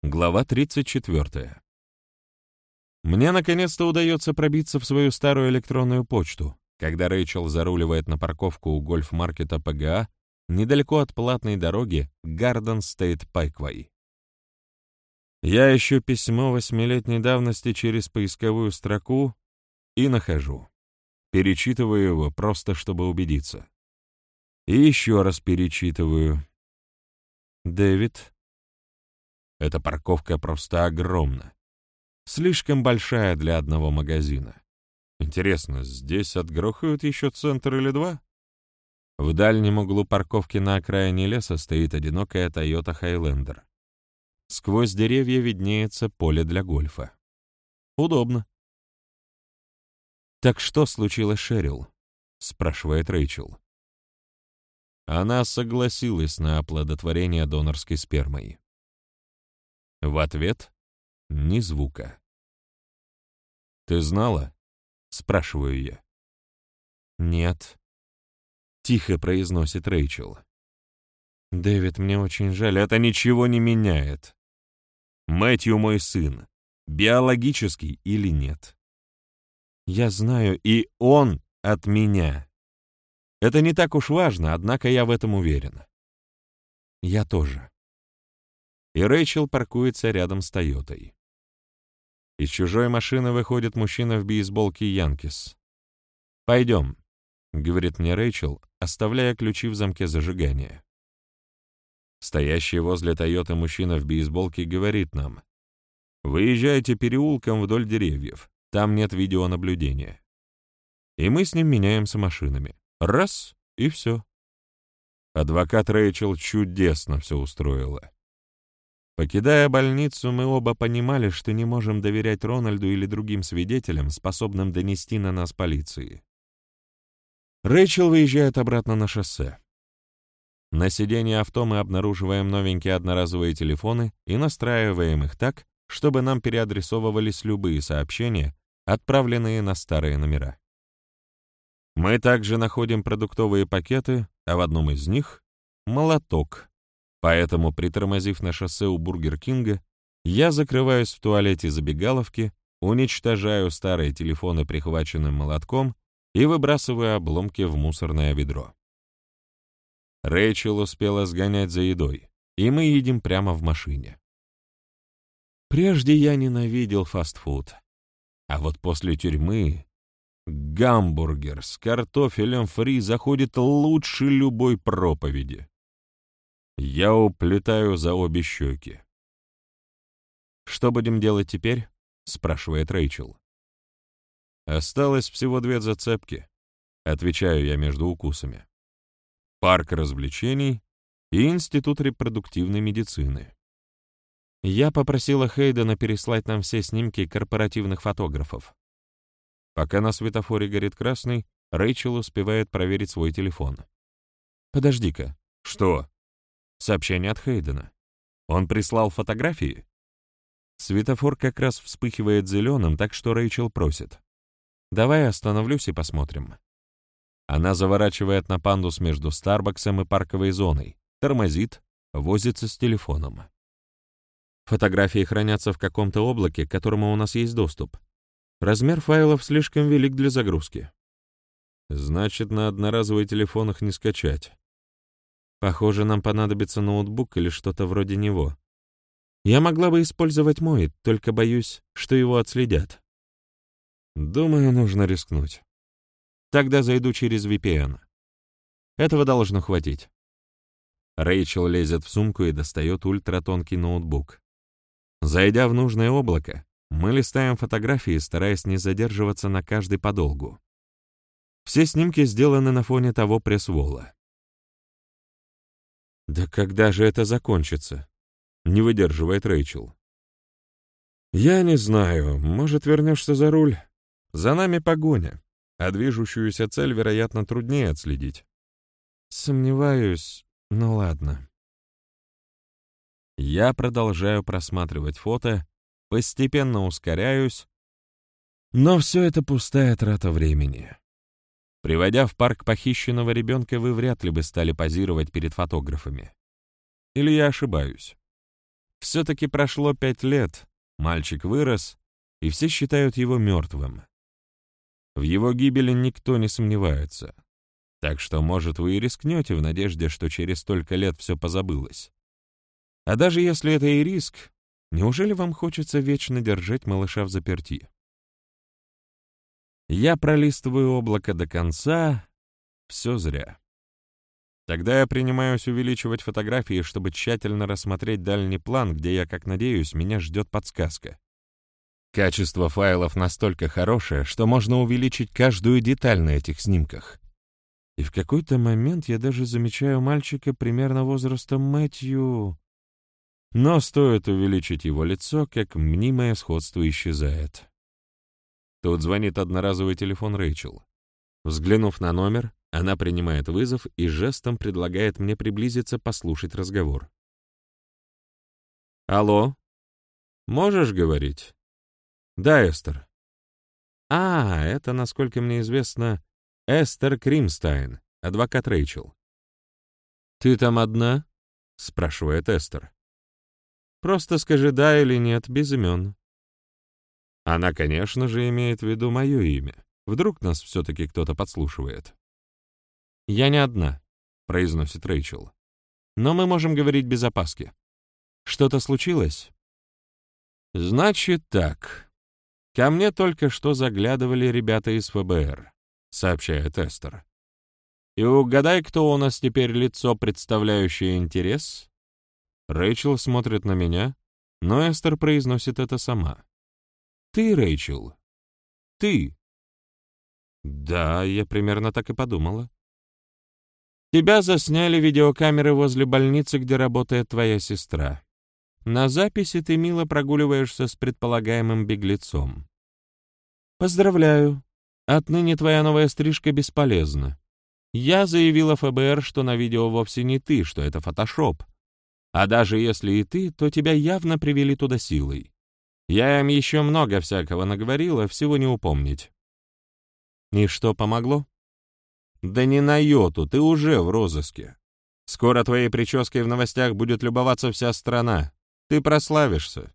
Глава 34. Мне наконец-то удается пробиться в свою старую электронную почту, когда Рэйчел заруливает на парковку у гольф-маркета ПГА недалеко от платной дороги Гарден Стейт Пайквей. Я ищу письмо 8-летней давности через поисковую строку и нахожу. Перечитываю его, просто чтобы убедиться. И еще раз перечитываю. Дэвид. Эта парковка просто огромна. Слишком большая для одного магазина. Интересно, здесь отгрохают еще центр или два? В дальнем углу парковки на окраине леса стоит одинокая Toyota Highlander. Сквозь деревья виднеется поле для гольфа. Удобно. «Так что случилось, Шерил?» — спрашивает Рэйчел. Она согласилась на оплодотворение донорской спермой. В ответ — ни звука. «Ты знала?» — спрашиваю я. «Нет», — тихо произносит Рэйчел. «Дэвид, мне очень жаль, это ничего не меняет. Мэтью мой сын, биологический или нет. Я знаю, и он от меня. Это не так уж важно, однако я в этом уверен. Я тоже». И Рэйчел паркуется рядом с Тойотой. Из чужой машины выходит мужчина в бейсболке Янкис. «Пойдем», — говорит мне Рэйчел, оставляя ключи в замке зажигания. Стоящий возле Тойоты мужчина в бейсболке говорит нам: «Выезжайте переулком вдоль деревьев, там нет видеонаблюдения». И мы с ним меняемся машинами. Раз — и все. Адвокат Рэйчел чудесно все устроила. Покидая больницу, мы оба понимали, что не можем доверять Рональду или другим свидетелям, способным донести на нас полиции. Рэйчел выезжает обратно на шоссе. На сиденье авто мы обнаруживаем новенькие одноразовые телефоны и настраиваем их так, чтобы нам переадресовывались любые сообщения, отправленные на старые номера. Мы также находим продуктовые пакеты, а в одном из них — молоток. Поэтому, притормозив на шоссе у Бургер Кинга, я закрываюсь в туалете забегаловки, уничтожаю старые телефоны прихваченным молотком и выбрасываю обломки в мусорное ведро. Рэйчел успела сгонять за едой, и мы едем прямо в машине. Прежде я ненавидел фастфуд, а вот после тюрьмы гамбургер с картофелем фри заходит лучше любой проповеди. Я уплетаю за обе щеки. «Что будем делать теперь?» — спрашивает Рэйчел. «Осталось всего 2 зацепки», — отвечаю я между укусами. «Парк развлечений и Институт репродуктивной медицины». Я попросила Хейдена переслать нам все снимки корпоративных фотографов. Пока на светофоре горит красный, Рэйчел успевает проверить свой телефон. «Подожди-ка». «Что?» Сообщение от Хейдена. Он прислал фотографии? Светофор как раз вспыхивает зеленым, так что Рэйчел просит: «Давай остановлюсь и посмотрим». Она заворачивает на пандус между Старбаксом и парковой зоной, тормозит, возится с телефоном. Фотографии хранятся в каком-то облаке, к которому у нас есть доступ. Размер файлов слишком велик для загрузки. Значит, на одноразовый телефон их не скачать. Похоже, нам понадобится ноутбук или что-то вроде него. Я могла бы использовать мой, только боюсь, что его отследят. Думаю, нужно рискнуть. Тогда зайду через VPN. Этого должно хватить. Рэйчел лезет в сумку и достает ультратонкий ноутбук. Зайдя в нужное облако, мы листаем фотографии, стараясь не задерживаться на каждой подолгу. Все снимки сделаны на фоне того пресс-волла. «Да когда же это закончится?» — не выдерживает Рэйчел. «Я не знаю. Может, вернешься за руль? За нами погоня, а движущуюся цель, вероятно, труднее отследить». «Сомневаюсь. Ну ладно». Я продолжаю просматривать фото, постепенно ускоряюсь, но все это пустая трата времени. Приводя в парк похищенного ребенка, вы вряд ли бы стали позировать перед фотографами. Или я ошибаюсь? Все-таки прошло 5 лет, мальчик вырос, и все считают его мертвым. В его гибели никто не сомневается. Так что, может, вы и рискнете в надежде, что через столько лет все позабылось. А даже если это и риск, неужели вам хочется вечно держать малыша взаперти? Я пролистываю облако до конца, все зря. Тогда я принимаюсь увеличивать фотографии, чтобы тщательно рассмотреть дальний план, где я, как надеюсь, меня ждет подсказка. Качество файлов настолько хорошее, что можно увеличить каждую деталь на этих снимках. И в какой-то момент я даже замечаю мальчика примерно возраста Мэтью. Но стоит увеличить его лицо, как мнимое сходство исчезает. Тут звонит одноразовый телефон Рэйчел. Взглянув на номер, она принимает вызов и жестом предлагает мне приблизиться послушать разговор. «Алло? Можешь говорить?» «Да, Эстер». Это, насколько мне известно, Эстер Кримстайн, адвокат Рэйчел. «Ты там одна?» — спрашивает Эстер. «Просто скажи «да» или «нет», без имен». Она, конечно же, имеет в виду мое имя. Вдруг нас все-таки кто-то подслушивает. «Я не одна», — произносит Рэйчел. «Но мы можем говорить без опаски. Что-то случилось?» «Значит так. Ко мне только что заглядывали ребята из ФБР», — сообщает Эстер. «И угадай, кто у нас теперь лицо, представляющее интерес?» Рэйчел смотрит на меня, но Эстер произносит это сама. «Ты, Рэйчел. Ты». «Да, я примерно так и подумала». «Тебя засняли видеокамеры возле больницы, где работает твоя сестра. На записи ты мило прогуливаешься с предполагаемым беглецом. Поздравляю, отныне твоя новая стрижка бесполезна. Я заявила ФБР, что на видео вовсе не ты, что это фотошоп. А даже если и ты, то тебя явно привели туда силой. Я им еще много всякого наговорила, всего не упомнить». «И что, помогло?» «Да не на йоту, ты уже в розыске. Скоро твоей прической в новостях будет любоваться вся страна. Ты прославишься».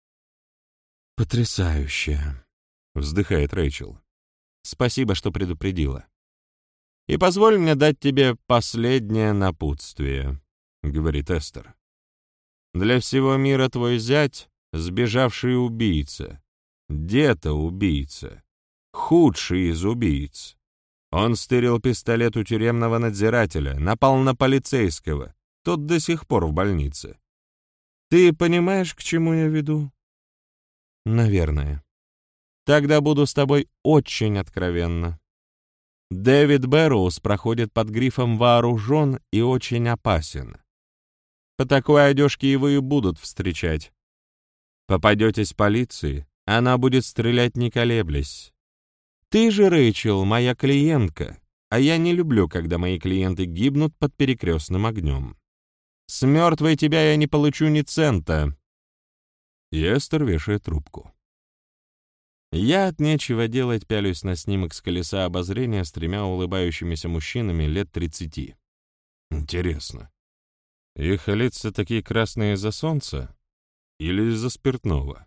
«Потрясающе», — вздыхает Рэйчел. «Спасибо, что предупредила. И позволь мне дать тебе последнее напутствие», — говорит Эстер. «Для всего мира твой зять — сбежавший убийца, дето-убийца, худший из убийц. Он стырил пистолет у тюремного надзирателя, напал на полицейского, тот до сих пор в больнице. Ты понимаешь, к чему я веду?» «Наверное. Тогда буду с тобой очень откровенна. Дэвид Бэрроуз проходит под грифом «вооружен» и очень опасен. По такой одежке его и будут встречать. Попадетесь полиции, она будет стрелять не колеблясь. Ты же, Рэйчел, моя клиентка, а я не люблю, когда мои клиенты гибнут под перекрестным огнем. С мертвой тебя я не получу ни цента». И Эстер вешает трубку. Я от нечего делать пялюсь на снимок с колеса обозрения с 3 улыбающимися мужчинами лет 30. Интересно, их лица такие красные из-за солнца или из-за спиртного?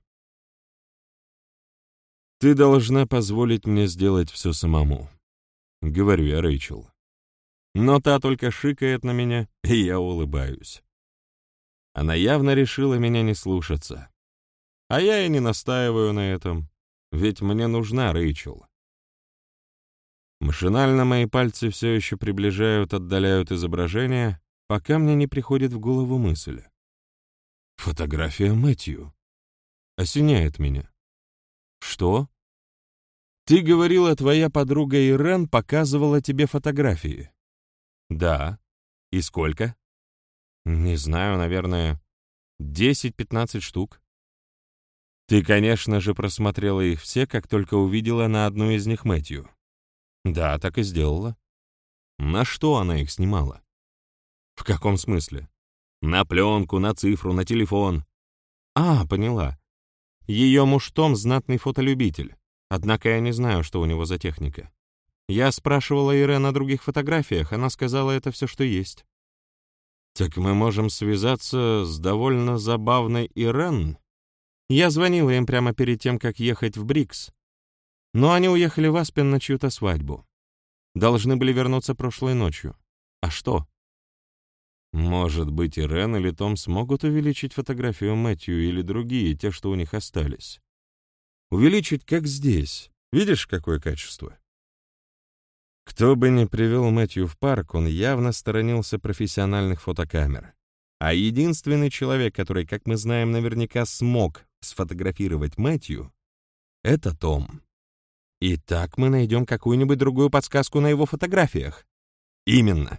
«Ты должна позволить мне сделать все самому», — говорю я Рэйчел. Но та только шикает на меня, и я улыбаюсь. Она явно решила меня не слушаться. А я и не настаиваю на этом, ведь мне нужна Рэйчел. Машинально мои пальцы все еще приближают, отдаляют изображение, пока мне не приходит в голову мысль. Фотография Мэтью. Осеняет меня. «Что?» «Ты говорила, твоя подруга Ирен показывала тебе фотографии». «Да. И сколько?» «Не знаю, наверное, 10-15 штук». «Ты, конечно же, просмотрела их все, как только увидела на одну из них Мэтью». «Да, так и сделала». «На что она их снимала?» «В каком смысле?» «На пленку, на цифру, на телефон». Поняла. Ее муж Том — знатный фотолюбитель, однако я не знаю, что у него за техника. Я спрашивала Ирен о других фотографиях, она сказала, это все, что есть». «Так мы можем связаться с довольно забавной Ирен». Я звонила им прямо перед тем, как ехать в Брикс. Но они уехали в Аспен на чью-то свадьбу. Должны были вернуться прошлой ночью. А что? Может быть, Ирен или Том смогут увеличить фотографию Мэтью или другие, те, что у них остались. Увеличить, как здесь. Видишь, какое качество? Кто бы ни привел Мэтью в парк, он явно сторонился профессиональных фотокамер. А единственный человек, который, как мы знаем, наверняка смог сфотографировать Мэтью, это Том. И так мы найдем какую-нибудь другую подсказку на его фотографиях. Именно.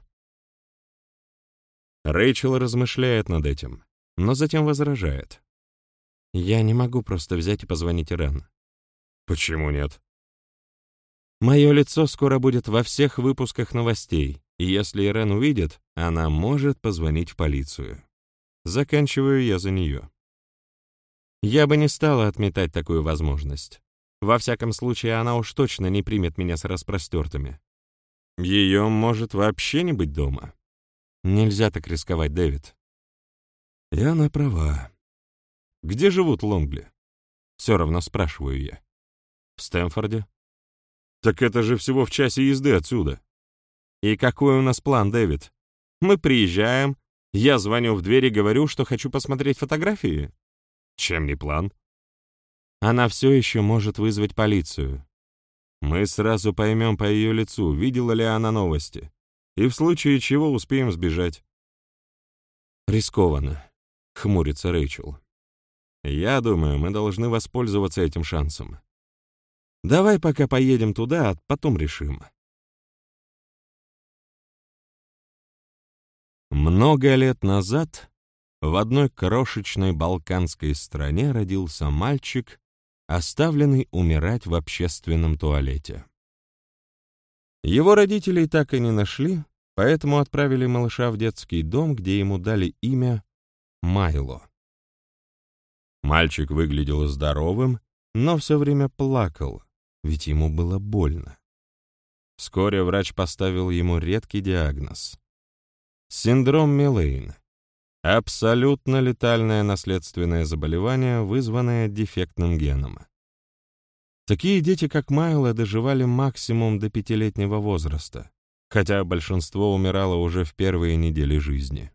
Рэйчел размышляет над этим, но затем возражает. Я не могу просто взять и позвонить Ирен. Почему нет? Мое лицо скоро будет во всех выпусках новостей, и если Ирен увидит, она может позвонить в полицию. Заканчиваю я за нее. Я бы не стала отметать такую возможность. Во всяком случае, она уж точно не примет меня с распростертыми. Ее может вообще не быть дома. Нельзя так рисковать, Дэвид. И она права. Где живут Лонгли? Все равно спрашиваю я. В Стэмфорде. Так это же всего в часе езды отсюда. И какой у нас план, Дэвид? Мы приезжаем, я звоню в дверь и говорю, что хочу посмотреть фотографии. Чем не план? Она все еще может вызвать полицию. Мы сразу поймем по ее лицу, видела ли она новости, и в случае чего успеем сбежать. Рискованно, хмурится Рэйчел. Я думаю, мы должны воспользоваться этим шансом. Давай пока поедем туда, а потом решим. Много лет назад в одной крошечной балканской стране родился мальчик, оставленный умирать в общественном туалете. Его родителей так и не нашли, поэтому отправили малыша в детский дом, где ему дали имя Майло. Мальчик выглядел здоровым, но все время плакал, ведь ему было больно. Вскоре врач поставил ему редкий диагноз — синдром Миллейн. Абсолютно летальное наследственное заболевание, вызванное дефектным геном. Такие дети, как Майло, доживали максимум до 5-летнего возраста, хотя большинство умирало уже в первые недели жизни.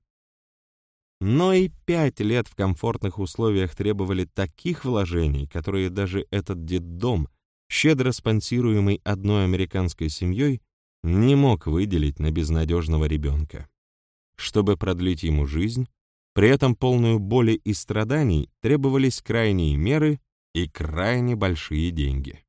Но и 5 лет в комфортных условиях требовали таких вложений, которые даже этот детдом, щедро спонсируемый одной американской семьей, не мог выделить на безнадежного ребенка. Чтобы продлить ему жизнь, при этом полную боли и страданий, требовались крайние меры и крайне большие деньги.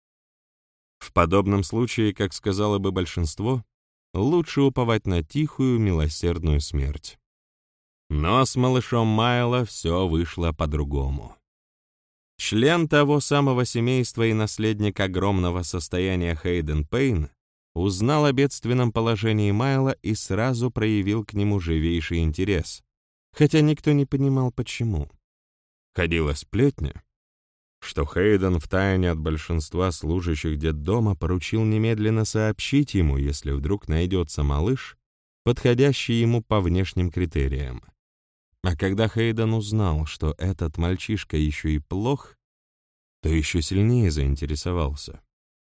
В подобном случае, как сказало бы большинство, лучше уповать на тихую, милосердную смерть. Но с малышом Майло все вышло по-другому. Член того самого семейства и наследник огромного состояния Хейден Пейн узнал о бедственном положении Майло и сразу проявил к нему живейший интерес, хотя никто не понимал, почему. Ходила сплетня, что Хейден втайне от большинства служащих детдома поручил немедленно сообщить ему, если вдруг найдется малыш, подходящий ему по внешним критериям. А когда Хейден узнал, что этот мальчишка еще и плох, то еще сильнее заинтересовался.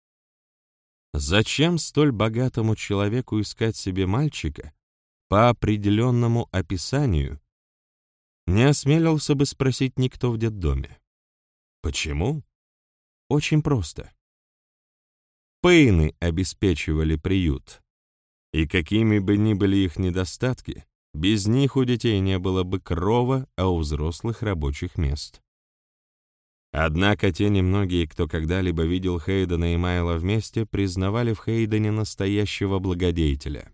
Зачем столь богатому человеку искать себе мальчика по определенному описанию, не осмелился бы спросить никто в детдоме. Почему? Очень просто. Пейны обеспечивали приют, и какими бы ни были их недостатки, без них у детей не было бы крова, а у взрослых рабочих мест. Однако те немногие, кто когда-либо видел Хейдена и Майло вместе, признавали в Хейдене настоящего благодетеля.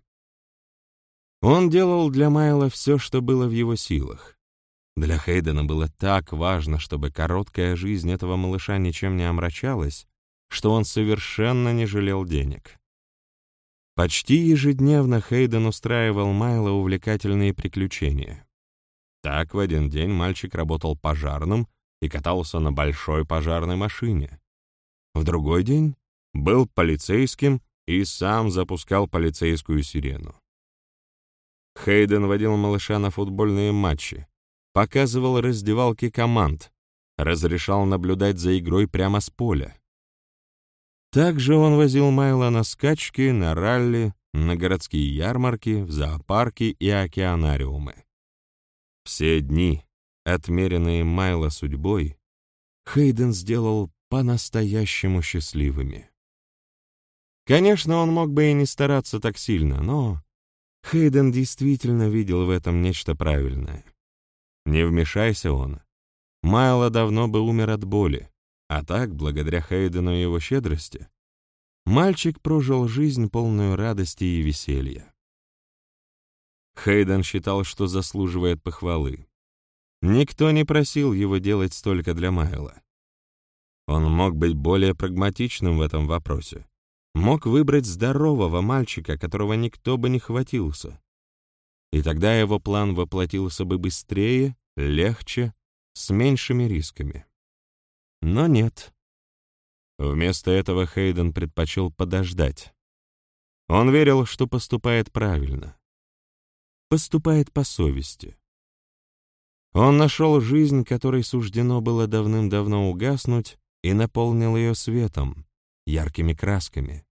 Он делал для Майло все, что было в его силах. Для Хейдена было так важно, чтобы короткая жизнь этого малыша ничем не омрачалась, что он совершенно не жалел денег. Почти ежедневно Хейден устраивал Майло увлекательные приключения. Так в один день мальчик работал пожарным и катался на большой пожарной машине. В другой день был полицейским и сам запускал полицейскую сирену. Хейден водил малыша на футбольные матчи, показывал раздевалки команд, разрешал наблюдать за игрой прямо с поля. Также он возил Майла на скачки, на ралли, на городские ярмарки, в зоопарки и океанариумы. Все дни, отмеренные Майла судьбой, Хейден сделал по-настоящему счастливыми. Конечно, он мог бы и не стараться так сильно, но Хейден действительно видел в этом нечто правильное. Не вмешайся он, Майло давно бы умер от боли, а так, благодаря Хейдену и его щедрости, мальчик прожил жизнь, полную радости и веселья. Хейден считал, что заслуживает похвалы. Никто не просил его делать столько для Майла. Он мог быть более прагматичным в этом вопросе. Мог выбрать здорового мальчика, которого никто бы не хватился. И тогда его план воплотился бы быстрее, легче, с меньшими рисками. Но нет. Вместо этого Хейден предпочел подождать. Он верил, что поступает правильно. Поступает по совести. Он нашел жизнь, которой суждено было давным-давно угаснуть, и наполнил ее светом, яркими красками.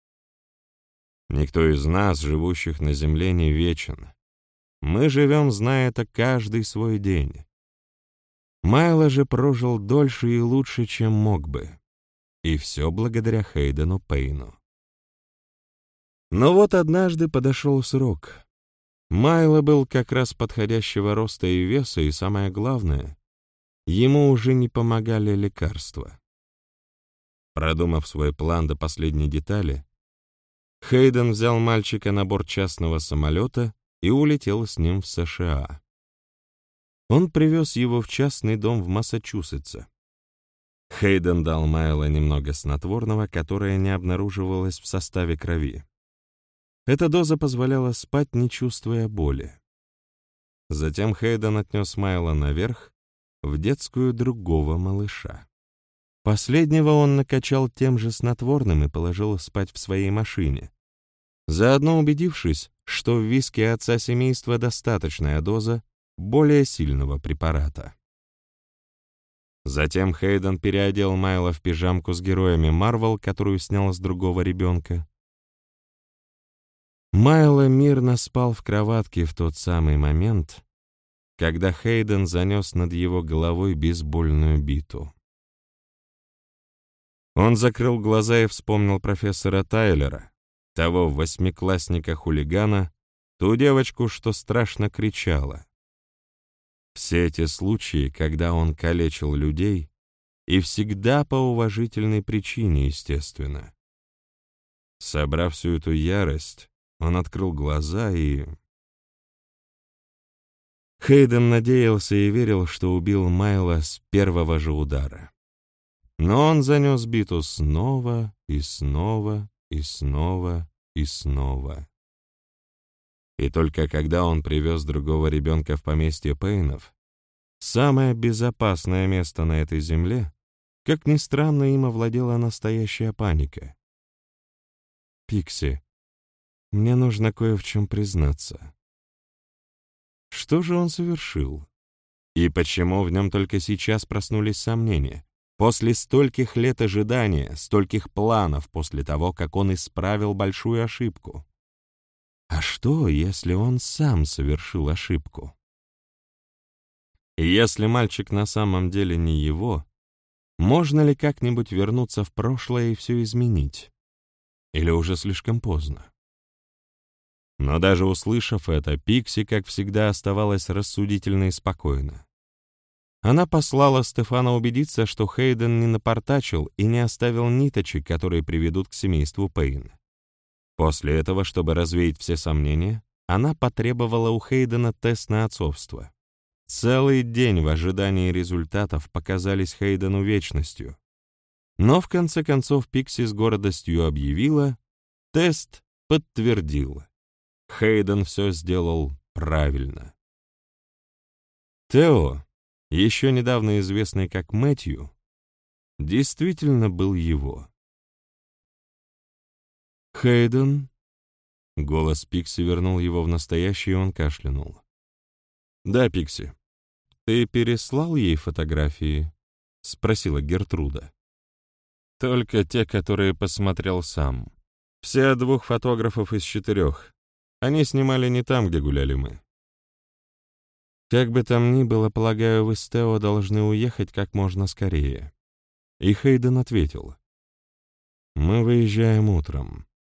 Никто из нас, живущих на земле, не вечен. Мы живем, зная это каждый свой день. Майло же прожил дольше и лучше, чем мог бы. И все благодаря Хейдену Пейну. Но вот однажды подошел срок. Майло был как раз подходящего роста и веса, и самое главное, ему уже не помогали лекарства. Продумав свой план до последней детали, Хейден взял мальчика на борт частного самолета и улетел с ним в США. Он привез его в частный дом в Массачусетсе. Хейден дал Майло немного снотворного, которое не обнаруживалось в составе крови. Эта доза позволяла спать, не чувствуя боли. Затем Хейден отнес Майла наверх, в детскую другого малыша. Последнего он накачал тем же снотворным и положил спать в своей машине, заодно убедившись, что в виске отца семейства достаточная доза более сильного препарата. Затем Хейден переодел Майла в пижамку с героями Марвел, которую снял с другого ребенка. Майло мирно спал в кроватке в тот самый момент, когда Хейден занес над его головой бейсбольную биту. Он закрыл глаза и вспомнил профессора Тайлера, того восьмиклассника-хулигана, ту девочку, что страшно кричала. Все эти случаи, когда он калечил людей, и всегда по уважительной причине, естественно. Собрав всю эту ярость, он открыл глаза и... Хейден надеялся и верил, что убил Майла с первого же удара. Но он занес биту снова и снова и снова и снова. И только когда он привез другого ребенка в поместье Пейнов, самое безопасное место на этой земле, как ни странно, им овладела настоящая паника. «Пикси, мне нужно кое в чем признаться». Что же он совершил? И почему в нем только сейчас проснулись сомнения? После стольких лет ожидания, стольких планов после того, как он исправил большую ошибку. А что, если он сам совершил ошибку? И если мальчик на самом деле не его, можно ли как-нибудь вернуться в прошлое и все изменить? Или уже слишком поздно? Но даже услышав это, Пикси, как всегда, оставалась рассудительна и спокойна. Она послала Стефана убедиться, что Хейден не напортачил и не оставил ниточек, которые приведут к семейству Пейн. После этого, чтобы развеять все сомнения, она потребовала у Хейдена тест на отцовство. Целый день в ожидании результатов показались Хейдену вечностью. Но в конце концов Пикси с гордостью объявила, тест подтвердил. Хейден все сделал правильно. Тео, еще недавно известный как Мэтью, действительно был его. «Хейден, Голос Пикси вернул его в настоящее, и он кашлянул. «Да, Пикси. Ты переслал ей фотографии?» — спросила Гертруда. «Только те, которые посмотрел сам. Все 2 фотографов из 4. Они снимали не там, где гуляли мы. Как бы там ни было, полагаю, вы с Тео должны уехать как можно скорее». И Хейден ответил: «Мы выезжаем утром.